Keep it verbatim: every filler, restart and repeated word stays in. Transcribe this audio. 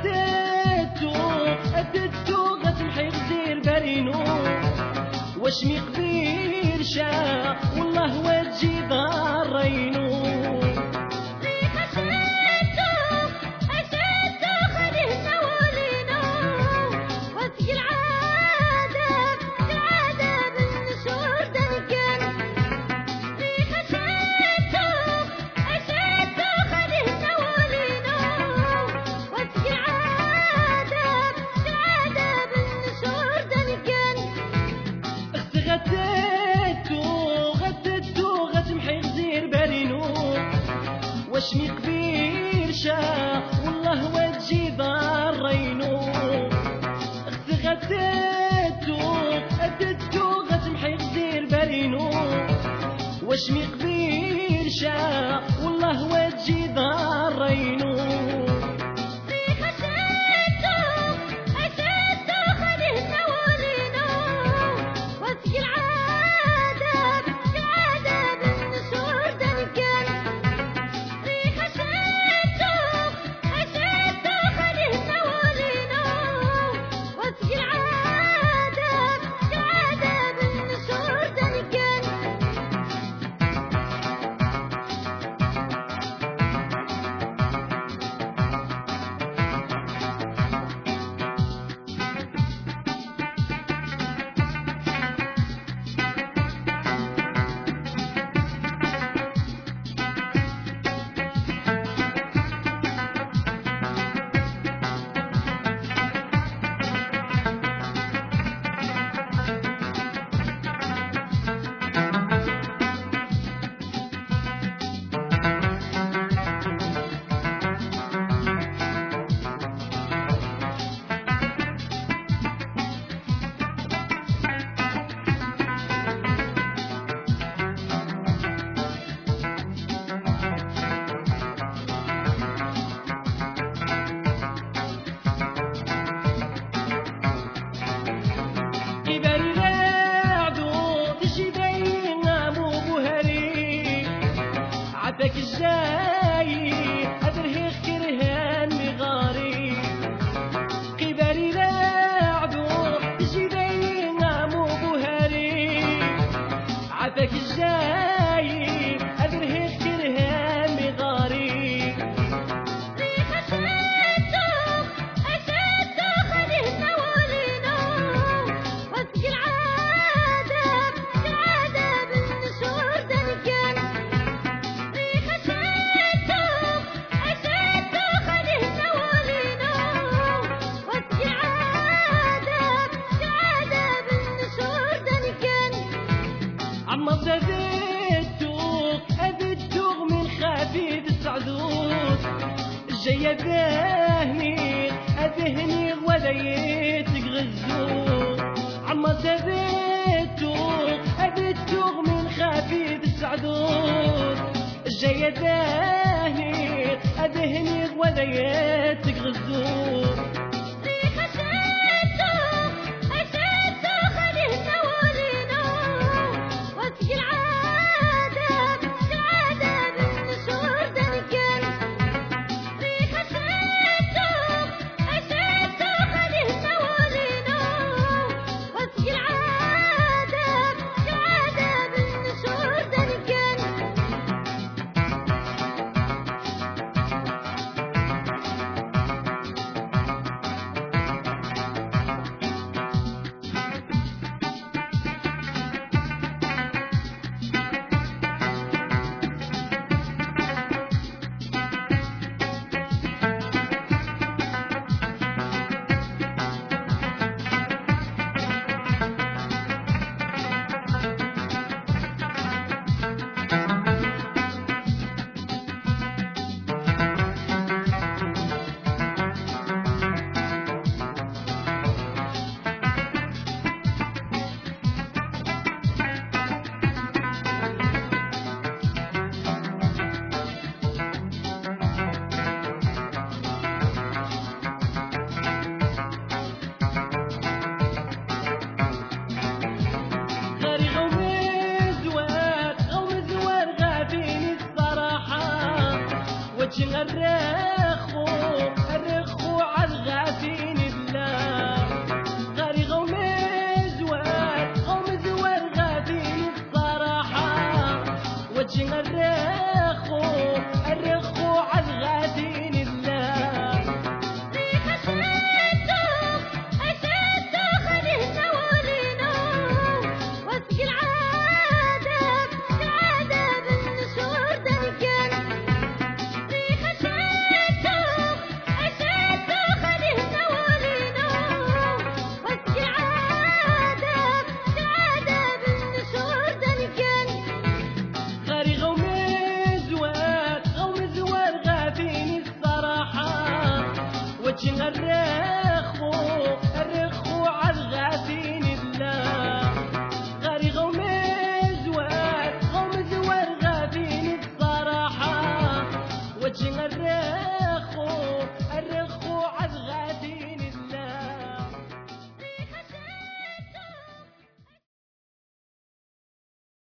غديتو غديتو غتمحي غزير بالينو واش مي قبيل شا والله وتجي ضرينو غديتو غديتو غتمحي غزير بالينو واش مي قبيل شا والله وتجي ضرينو اختي غديتو غديتو غتمحي غزير بالينو واش مي قبيل شا والله وتجي ضرينو عافاك الجاي أدرهي كرهان مغاري قبالي لاعبو تجي بينا مو بوهاري عافاك الجاي أدرهي كرهان مغاري عما زادتو أبدو من خفيف السعدود جاية ذهني أذهني وليتك غزو عما زادتو أبدو من خفيف السعدود جاية ذهني أذهني وليتك غزو الرخو الرخو على وجه الريح